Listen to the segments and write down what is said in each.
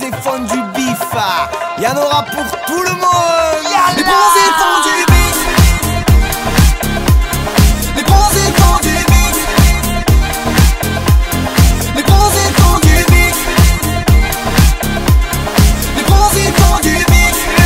bronzés font du bif. Y'en aura pour tout le monde. Les bronzés font du bif. Les bronzés font du bif. Les bronzés font du bif. Les bronzés font du bif.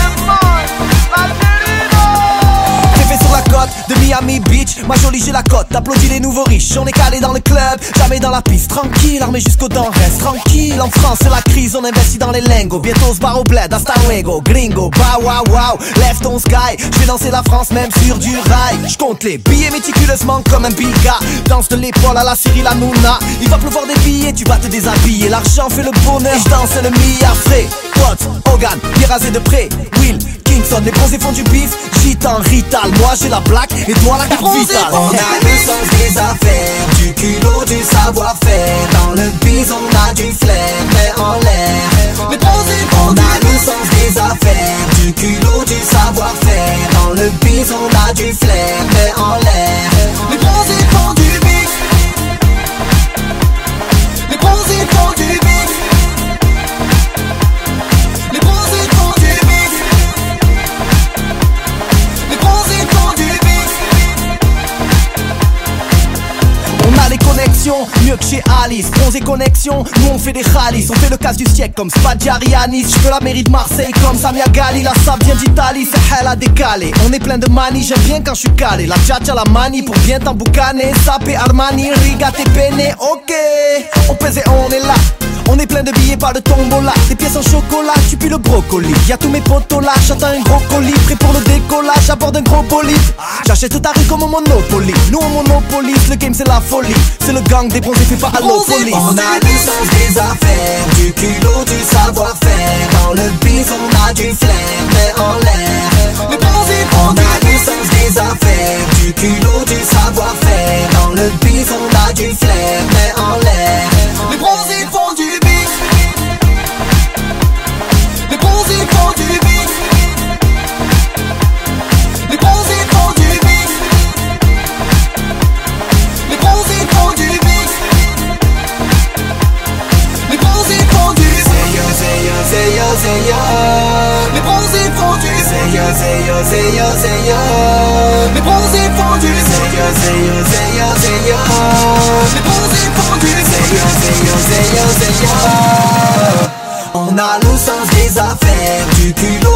Sur la côte de Miami Beach, ma jolie j'ai la cote, t'applaudis les nouveaux riches. On est calé dans le club, jamais dans la piste. Tranquille, armé jusqu'aux dents, reste tranquille. En France c'est la crise, on investit dans les lingos. Bientôt on se barre au bled, hasta luego. Gringo, bah wow wow, lève ton sky. J'vais danser la France même sur du rail. J'compte les billets méticuleusement comme un biga. Danse de l'épaule à la Cyril Hanouna. Il va pleuvoir des billets, tu vas te déshabiller. L'argent fait le bonheur, j'danse le milliard frais. Potts, Hogan, bien rasé de près. Will, Kingston, les bronzés font du bif. Gitan, Rital, moi j'ai la plaque et toi la carte vitale. On a le sens des affaires, du culot, du savoir-faire. Dans le biz on a du flair, mais en l'air. Les bronzés font On a le sens des affaires, du culot, du savoir-faire. Dans le biz on a du flair, mais en l'air. Les bronzés font du bif. Les bronzés font du bif. Les bronzés font du bif. Les bronzés font du bif. On a les connexions, mieux que chez Alice. Bronzé connexion, nous on fait des khalis. On fait le casse du siècle comme Spadjari à Nice. J'peux la mairie de Marseille comme Samia Gali. La sable vient d'Italie, c'est elle a décalé. On est plein de manie, j'aime bien quand je suis calé. La tchatcha la manie pour bien t'emboucaner. Sapé Armani, Riga t'es peiné, ok. On pèse et on est là. On est plein de billets, pas de tombola. Des pièces en chocolat, tu pues le brocoli. Y'a tous mes potos là, j'attends un gros colis. Prêt pour le décollage, à bord d'un gros bolide. J'achète ta rue comme au Monopoly. Nous on monopolise, le game c'est la folie. C'est le gang des bronzés fait pas à l'eau police. On a le sens des affaires, du culot, du savoir-faire. Dans le biz on a du flair, mais en l'air. Les bronzés On font a le sens des affaires, du culot, du savoir-faire. Dans le biz on a du flair, mais en l'air. Les bronzés font du bif. Les bronzés font du bif. Les bronzés font du bif. Les bronzés font du bif. Les bronzés font du bif. Say yo, say yo, say yo, say yo. Les bronzés font du bif. Say yo, say yo, say yo, say yo. Les bronzés font du bif. Say yo, say yo, say yo, say yo. Les bronzés font du bif. Say yo, say yo, say yo, say yo. On a le sens des affaires, du culot.